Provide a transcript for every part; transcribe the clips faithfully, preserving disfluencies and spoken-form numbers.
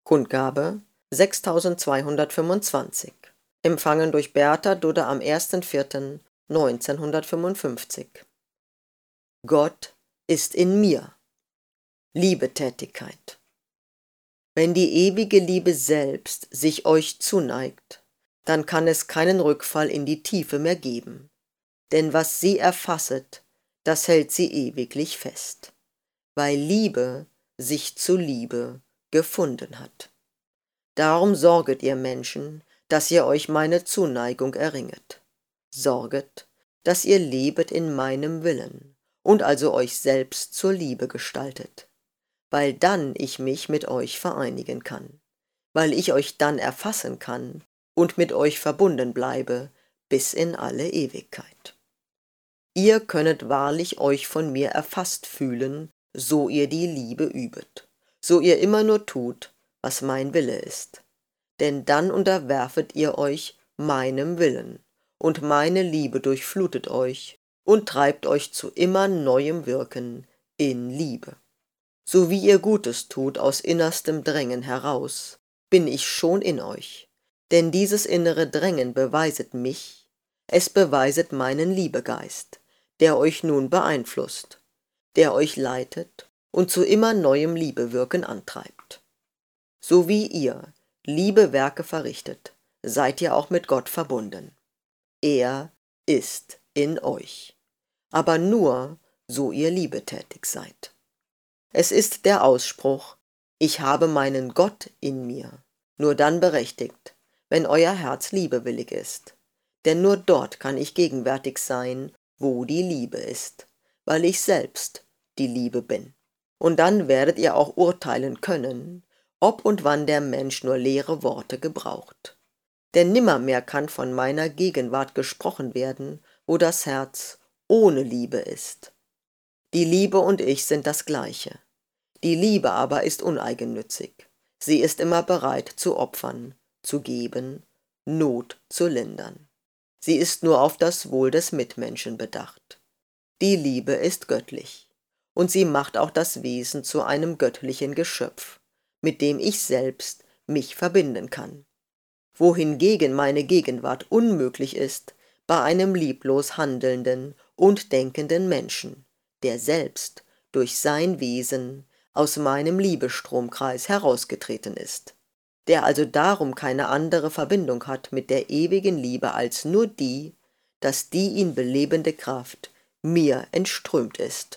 Kundgabe sechstausendzweihundertfünfundzwanzig. Empfangen durch Bertha Dudde am erster vierter neunzehnhundertfünfundfünfzig. Gott ist in mir. Liebetätigkeit. Wenn die ewige Liebe selbst sich euch zuneigt, dann kann es keinen Rückfall in die Tiefe mehr geben. Denn was sie erfasset, das hält sie ewiglich fest, weil Liebe sich zu Liebe gefunden hat. Darum sorget ihr Menschen, dass ihr euch meine Zuneigung erringet. Sorget, dass ihr lebet in meinem Willen und also euch selbst zur Liebe gestaltet, weil dann ich mich mit euch vereinigen kann, weil ich euch dann erfassen kann und mit euch verbunden bleibe bis in alle Ewigkeit. Ihr könnet wahrlich euch von mir erfasst fühlen, so ihr die Liebe übet, so ihr immer nur tut, was mein Wille ist. Denn dann unterwerfet ihr euch meinem Willen, und meine Liebe durchflutet euch und treibt euch zu immer neuem Wirken in Liebe. So wie ihr Gutes tut aus innerstem Drängen heraus, bin ich schon in euch, denn dieses innere Drängen beweiset mich, es beweiset meinen Liebegeist, der euch nun beeinflusst, der euch leitet und zu immer neuem Liebewirken antreibt. So wie ihr Liebewerke verrichtet, seid ihr auch mit Gott verbunden. Er ist in euch, aber nur, so ihr liebetätig seid. Es ist der Ausspruch, ich habe meinen Gott in mir, nur dann berechtigt, wenn euer Herz liebewillig ist. Denn nur dort kann ich gegenwärtig sein, wo die Liebe ist, weil ich selbst die Liebe bin. Und dann werdet ihr auch urteilen können, ob und wann der Mensch nur leere Worte gebraucht. Denn nimmermehr kann von meiner Gegenwart gesprochen werden, wo das Herz ohne Liebe ist. Die Liebe und ich sind das Gleiche. Die Liebe aber ist uneigennützig. Sie ist immer bereit zu opfern, zu geben, Not zu lindern. Sie ist nur auf das Wohl des Mitmenschen bedacht. Die Liebe ist göttlich, und sie macht auch das Wesen zu einem göttlichen Geschöpf, mit dem ich selbst mich verbinden kann. Wohingegen meine Gegenwart unmöglich ist bei einem lieblos handelnden und denkenden Menschen, der selbst durch sein Wesen aus meinem Liebestromkreis herausgetreten ist, der also darum keine andere Verbindung hat mit der ewigen Liebe als nur die, dass die ihn belebende Kraft mir entströmt ist,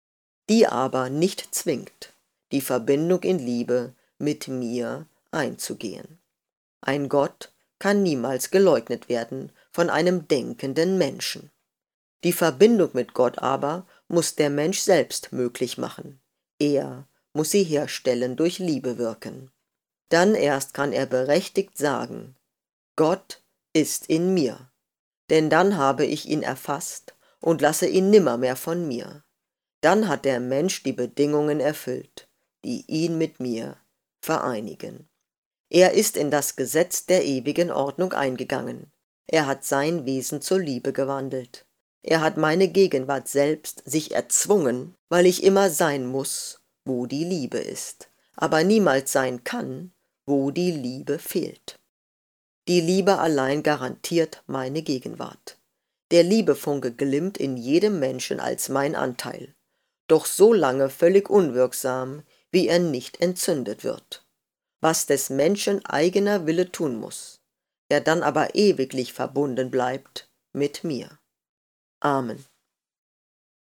die aber nicht zwingt, die Verbindung in Liebe mit mir einzugehen. Ein Gott kann niemals geleugnet werden von einem denkenden Menschen. Die Verbindung mit Gott aber muss der Mensch selbst möglich machen. Er muss sie herstellen durch Liebe wirken. Dann erst kann er berechtigt sagen, Gott ist in mir, denn dann habe ich ihn erfasst und lasse ihn nimmermehr von mir. Dann hat der Mensch die Bedingungen erfüllt, die ihn mit mir vereinigen. Er ist in das Gesetz der ewigen Ordnung eingegangen. Er hat sein Wesen zur Liebe gewandelt. Er hat meine Gegenwart selbst sich erzwungen, weil ich immer sein muss, wo die Liebe ist, aber niemals sein kann, wo die Liebe fehlt. Die Liebe allein garantiert meine Gegenwart. Der Liebefunke glimmt in jedem Menschen als mein Anteil, doch so lange völlig unwirksam, wie er nicht entzündet wird. Was des Menschen eigener Wille tun muss, der dann aber ewiglich verbunden bleibt mit mir. Amen.